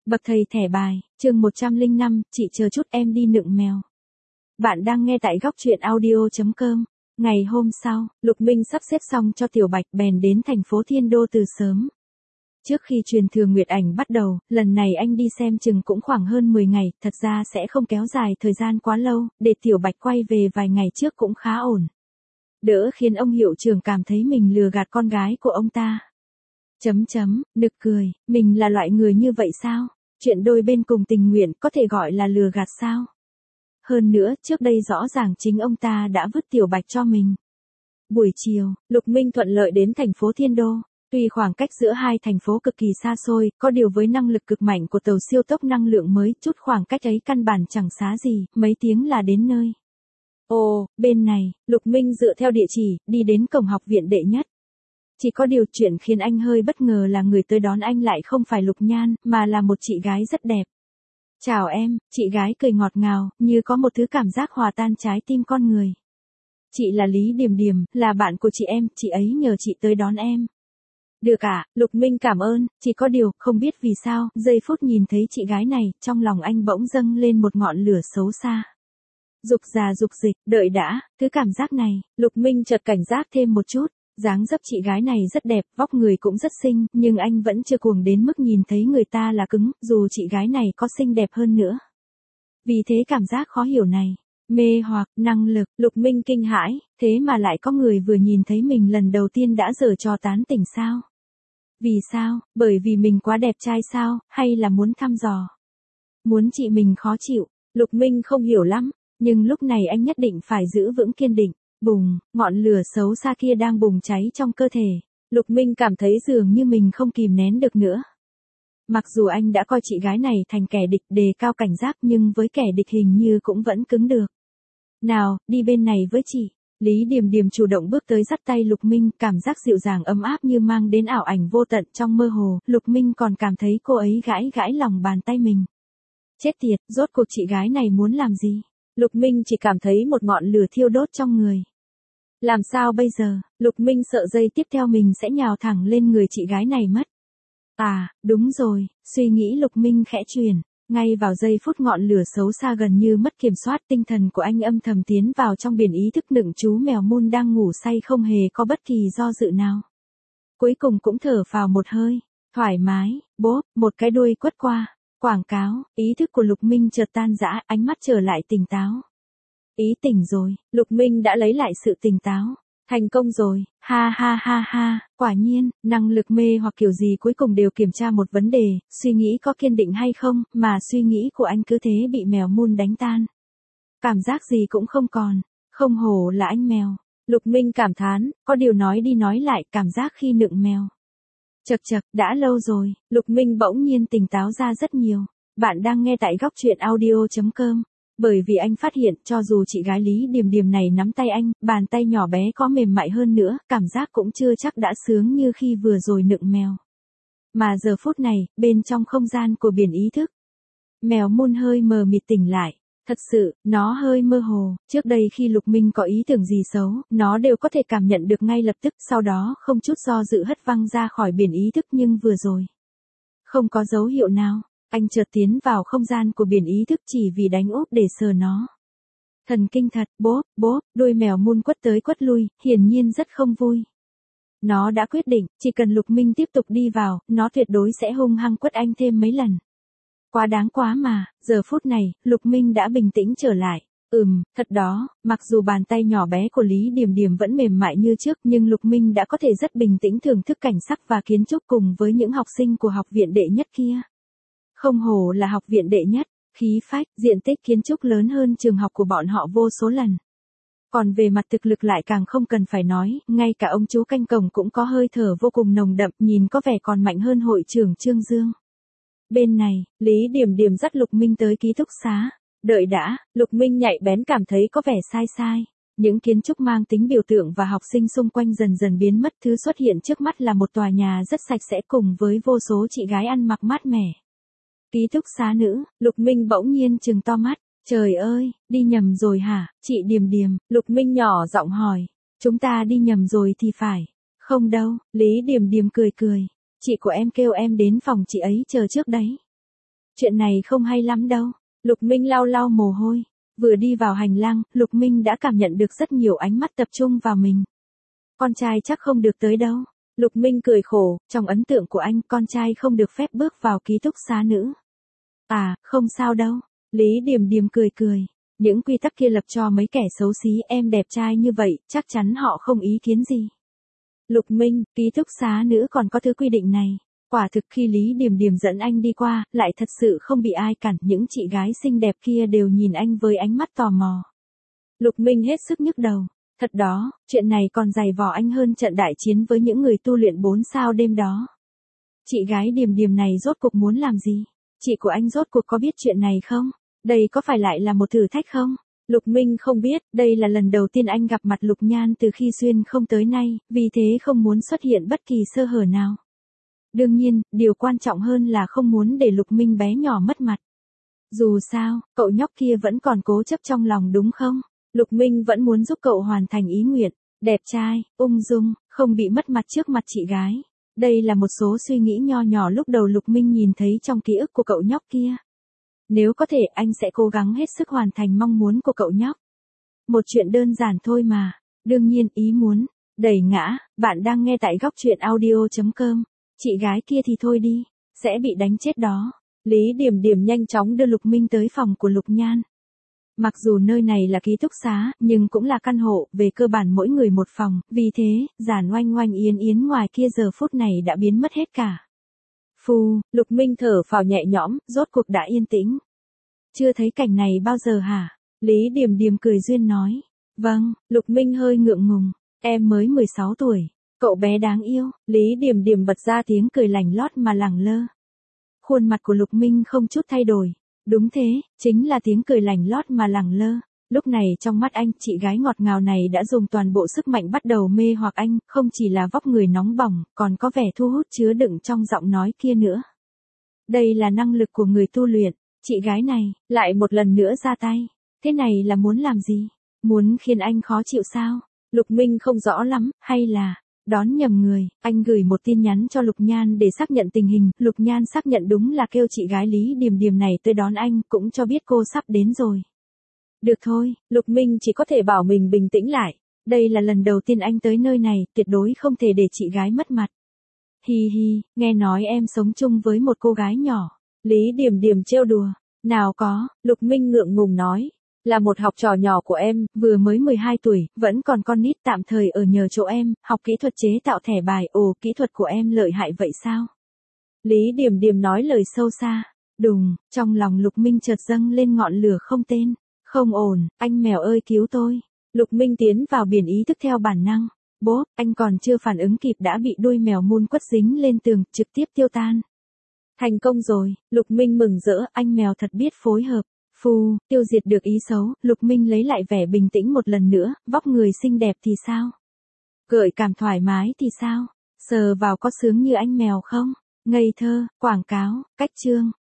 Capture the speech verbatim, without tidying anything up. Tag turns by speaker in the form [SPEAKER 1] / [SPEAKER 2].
[SPEAKER 1] Bậc thầy thẻ bài, chương một trăm lẻ năm, chị chờ chút em đi nựng mèo. Bạn đang nghe tại góc truyện audio chấm com. Ngày hôm sau, Lục Minh sắp xếp xong cho Tiểu Bạch bèn đến thành phố Thiên Đô từ sớm. Trước khi truyền thừa Nguyệt Ảnh bắt đầu, lần này anh đi xem chừng cũng khoảng hơn mười ngày, thật ra sẽ không kéo dài thời gian quá lâu, để Tiểu Bạch quay về vài ngày trước cũng khá ổn. Đỡ khiến ông hiệu trưởng cảm thấy mình lừa gạt con gái của ông ta. Chấm chấm, nực cười, mình là loại người như vậy sao? Chuyện đôi bên cùng tình nguyện có thể gọi là lừa gạt sao? Hơn nữa, trước đây rõ ràng chính ông ta đã vứt Tiểu Bạch cho mình. Buổi chiều, Lục Minh thuận lợi đến thành phố Thiên Đô. Tuy khoảng cách giữa hai thành phố cực kỳ xa xôi, có điều với năng lực cực mạnh của tàu siêu tốc năng lượng mới, chút khoảng cách ấy căn bản chẳng xá gì, mấy tiếng là đến nơi. Ồ, bên này, Lục Minh dựa theo địa chỉ, đi đến cổng học viện đệ nhất. Chỉ có điều chuyện khiến anh hơi bất ngờ là người tới đón anh lại không phải Lục Nhan, mà là một chị gái rất đẹp. Chào em, chị gái cười ngọt ngào, như có một thứ cảm giác hòa tan trái tim con người. Chị là Lý Điềm Điềm, là bạn của chị em, chị ấy nhờ chị tới đón em. Được ạ, à, Lục Minh cảm ơn, chỉ có điều, không biết vì sao, giây phút nhìn thấy chị gái này, trong lòng anh bỗng dâng lên một ngọn lửa xấu xa. Dục già dục dịch, đợi đã, thứ cảm giác này, Lục Minh chợt cảnh giác thêm một chút. Dáng dấp chị gái này rất đẹp, vóc người cũng rất xinh, nhưng anh vẫn chưa cuồng đến mức nhìn thấy người ta là cứng, dù chị gái này có xinh đẹp hơn nữa. Vì thế cảm giác khó hiểu này, mê hoặc, năng lực, Lục Minh kinh hãi, thế mà lại có người vừa nhìn thấy mình lần đầu tiên đã giở trò tán tỉnh sao? Vì sao? Bởi vì mình quá đẹp trai sao, hay là muốn thăm dò? Muốn chị mình khó chịu, Lục Minh không hiểu lắm, nhưng lúc này anh nhất định phải giữ vững kiên định. Bùng, ngọn lửa xấu xa kia đang bùng cháy trong cơ thể. Lục Minh cảm thấy dường như mình không kìm nén được nữa. Mặc dù anh đã coi chị gái này thành kẻ địch, đề cao cảnh giác, nhưng với kẻ địch hình như cũng vẫn cứng được. Nào, đi bên này với chị. Lý Điềm Điềm chủ động bước tới dắt tay Lục Minh, cảm giác dịu dàng ấm áp như mang đến ảo ảnh vô tận trong mơ hồ. Lục Minh còn cảm thấy cô ấy gãi gãi lòng bàn tay mình. Chết tiệt, rốt cuộc chị gái này muốn làm gì? Lục Minh chỉ cảm thấy một ngọn lửa thiêu đốt trong người. Làm sao bây giờ? Lục Minh sợ giây tiếp theo mình sẽ nhào thẳng lên người chị gái này mất. À, đúng rồi, suy nghĩ Lục Minh khẽ chuyển. Ngay vào giây phút ngọn lửa xấu xa gần như mất kiểm soát, tinh thần của anh âm thầm tiến vào trong biển ý thức nựng chú mèo Moon đang ngủ say không hề có bất kỳ do dự nào. Cuối cùng cũng thở phào một hơi, thoải mái, bốp, một cái đuôi quất qua. Quảng cáo, ý thức của Lục Minh chợt tan rã, ánh mắt trở lại tỉnh táo. Ý tỉnh rồi, Lục Minh đã lấy lại sự tỉnh táo. Thành công rồi, ha ha ha ha, quả nhiên, năng lực mê hoặc kiểu gì cuối cùng đều kiểm tra một vấn đề, suy nghĩ có kiên định hay không, mà suy nghĩ của anh cứ thế bị mèo Moon đánh tan. Cảm giác gì cũng không còn, không hổ là anh mèo. Lục Minh cảm thán, có điều nói đi nói lại, cảm giác khi nựng mèo. Chậc chậc, đã lâu rồi, Lục Minh bỗng nhiên tỉnh táo ra rất nhiều. Bạn đang nghe tại góc truyện audio chấm com. Bởi vì anh phát hiện cho dù chị gái Lý Điềm Điềm này nắm tay anh, bàn tay nhỏ bé có mềm mại hơn nữa, cảm giác cũng chưa chắc đã sướng như khi vừa rồi nựng mèo. Mà giờ phút này, bên trong không gian của biển ý thức, mèo Moon hơi mờ mịt tỉnh lại. Thật sự, nó hơi mơ hồ, trước đây khi Lục Minh có ý tưởng gì xấu, nó đều có thể cảm nhận được ngay lập tức, sau đó không chút do dự hất văng ra khỏi biển ý thức, nhưng vừa rồi, không có dấu hiệu nào, anh chợt tiến vào không gian của biển ý thức chỉ vì đánh úp để sờ nó. Thần kinh thật, bốp, bốp, đuôi mèo Moon quất tới quất lui, hiển nhiên rất không vui. Nó đã quyết định, chỉ cần Lục Minh tiếp tục đi vào, nó tuyệt đối sẽ hung hăng quất anh thêm mấy lần. Quá đáng quá mà, giờ phút này, Lục Minh đã bình tĩnh trở lại. Ừm, thật đó, mặc dù bàn tay nhỏ bé của Lý Điềm Điềm vẫn mềm mại như trước, nhưng Lục Minh đã có thể rất bình tĩnh thưởng thức cảnh sắc và kiến trúc cùng với những học sinh của học viện đệ nhất kia. Không hổ là học viện đệ nhất, khí phách, diện tích kiến trúc lớn hơn trường học của bọn họ vô số lần. Còn về mặt thực lực lại càng không cần phải nói, ngay cả ông chú canh cổng cũng có hơi thở vô cùng nồng đậm, nhìn có vẻ còn mạnh hơn hội trưởng Trương Dương. Bên này, Lý Điềm Điềm dắt Lục Minh tới ký túc xá. Đợi đã, Lục Minh nhạy bén cảm thấy có vẻ sai sai. Những kiến trúc mang tính biểu tượng và học sinh xung quanh dần dần biến mất, thứ xuất hiện trước mắt là một tòa nhà rất sạch sẽ cùng với vô số chị gái ăn mặc mát mẻ. Ký túc xá nữ, Lục Minh bỗng nhiên trừng to mắt. Trời ơi, đi nhầm rồi hả, chị Điềm Điềm? Lục Minh nhỏ giọng hỏi. Chúng ta đi nhầm rồi thì phải. Không đâu, Lý Điềm Điềm cười cười. Chị của em kêu em đến phòng chị ấy chờ trước đấy. chuyện này không hay lắm đâu. Lục Minh lau lau mồ hôi. Vừa đi vào hành lang, Lục Minh đã cảm nhận được rất nhiều ánh mắt tập trung vào mình. Con trai chắc không được tới đâu. Lục Minh cười khổ, trong ấn tượng của anh, con trai không được phép bước vào ký túc xá nữ. À, không sao đâu. Lý Điềm Điềm cười cười. Những quy tắc kia lập cho mấy kẻ xấu xí, em đẹp trai như vậy, chắc chắn họ không ý kiến gì. Lục Minh, ký túc xá nữ còn có thứ quy định này. Quả thực khi Lý Điềm Điềm dẫn anh đi qua, lại thật sự không bị ai cản, những chị gái xinh đẹp kia đều nhìn anh với ánh mắt tò mò. Lục Minh hết sức nhức đầu. Thật đó, chuyện này còn dày vò anh hơn trận đại chiến với những người tu luyện bốn sao đêm đó. Chị gái Điềm Điềm này rốt cuộc muốn làm gì? Chị của anh rốt cuộc có biết chuyện này không? Đây có phải lại là một thử thách không? Lục Minh không biết, đây là lần đầu tiên anh gặp mặt Lục Nhan từ khi xuyên không tới nay, vì thế không muốn xuất hiện bất kỳ sơ hở nào. Đương nhiên, điều quan trọng hơn là không muốn để Lục Minh bé nhỏ mất mặt. Dù sao, cậu nhóc kia vẫn còn cố chấp trong lòng đúng không? Lục Minh vẫn muốn giúp cậu hoàn thành ý nguyện, đẹp trai, ung dung, không bị mất mặt trước mặt chị gái. Đây là một số suy nghĩ nho nhỏ lúc đầu Lục Minh nhìn thấy trong ký ức của cậu nhóc kia. Nếu có thể anh sẽ cố gắng hết sức hoàn thành mong muốn của cậu nhóc. Một chuyện đơn giản thôi mà, đương nhiên ý muốn, đẩy ngã, bạn đang nghe tại góc truyện audio chấm com. Chị gái kia thì thôi đi, sẽ bị đánh chết đó. Lý Điềm Điềm nhanh chóng đưa Lục Minh tới phòng của Lục Nhan. Mặc dù nơi này là ký túc xá, nhưng cũng là căn hộ, về cơ bản mỗi người một phòng, vì thế, Giản Oanh Oanh Yến Yến ngoài kia giờ phút này đã biến mất hết cả. Phù, Lục Minh thở phào nhẹ nhõm, rốt cuộc đã yên tĩnh. Chưa thấy cảnh này bao giờ hả? Lý Điềm Điềm cười duyên nói. Vâng, Lục Minh hơi ngượng ngùng, em mới mười sáu tuổi, cậu bé đáng yêu. Lý Điềm Điềm bật ra tiếng cười lành lót mà lẳng lơ. Khuôn mặt của Lục Minh không chút thay đổi. Đúng thế, chính là tiếng cười lành lót mà lẳng lơ. Lúc này trong mắt anh, chị gái ngọt ngào này đã dùng toàn bộ sức mạnh bắt đầu mê hoặc anh, không chỉ là vóc người nóng bỏng, còn có vẻ thu hút chứa đựng trong giọng nói kia nữa. Đây là năng lực của người tu luyện, chị gái này, lại một lần nữa ra tay. Thế này là muốn làm gì? Muốn khiến anh khó chịu sao? Lục Minh không rõ lắm, hay là... Đón nhầm người, anh gửi một tin nhắn cho Lục Nhan để xác nhận tình hình, Lục Nhan xác nhận đúng là kêu chị gái Lý Điềm Điềm này tới đón anh, cũng cho biết cô sắp đến rồi. Được thôi, Lục Minh chỉ có thể bảo mình bình tĩnh lại, đây là lần đầu tiên anh tới nơi này, tuyệt đối không thể để chị gái mất mặt. Hi hi, nghe nói em sống chung với một cô gái nhỏ, Lý Điềm Điềm trêu đùa, nào có, Lục Minh ngượng ngùng nói. Là một học trò nhỏ của em, vừa mới mười hai tuổi, vẫn còn con nít tạm thời ở nhờ chỗ em, học kỹ thuật chế tạo thẻ bài, ồ, kỹ thuật của em lợi hại vậy sao? Lý Điềm Điềm nói lời sâu xa, đùng, trong lòng Lục Minh chợt dâng lên ngọn lửa không tên, không ổn, anh mèo ơi cứu tôi. Lục Minh tiến vào biển ý thức theo bản năng, bố, anh còn chưa phản ứng kịp đã bị đuôi mèo mun quất dính lên tường, trực tiếp tiêu tan. Thành công rồi, Lục Minh mừng rỡ, anh mèo thật biết phối hợp. Phù, tiêu diệt được ý xấu, Lục Minh lấy lại vẻ bình tĩnh một lần nữa, vóc người xinh đẹp thì sao? Gợi cảm thoải mái thì sao? Sờ vào có sướng như anh mèo không? Ngây thơ, quảng cáo, cách chương,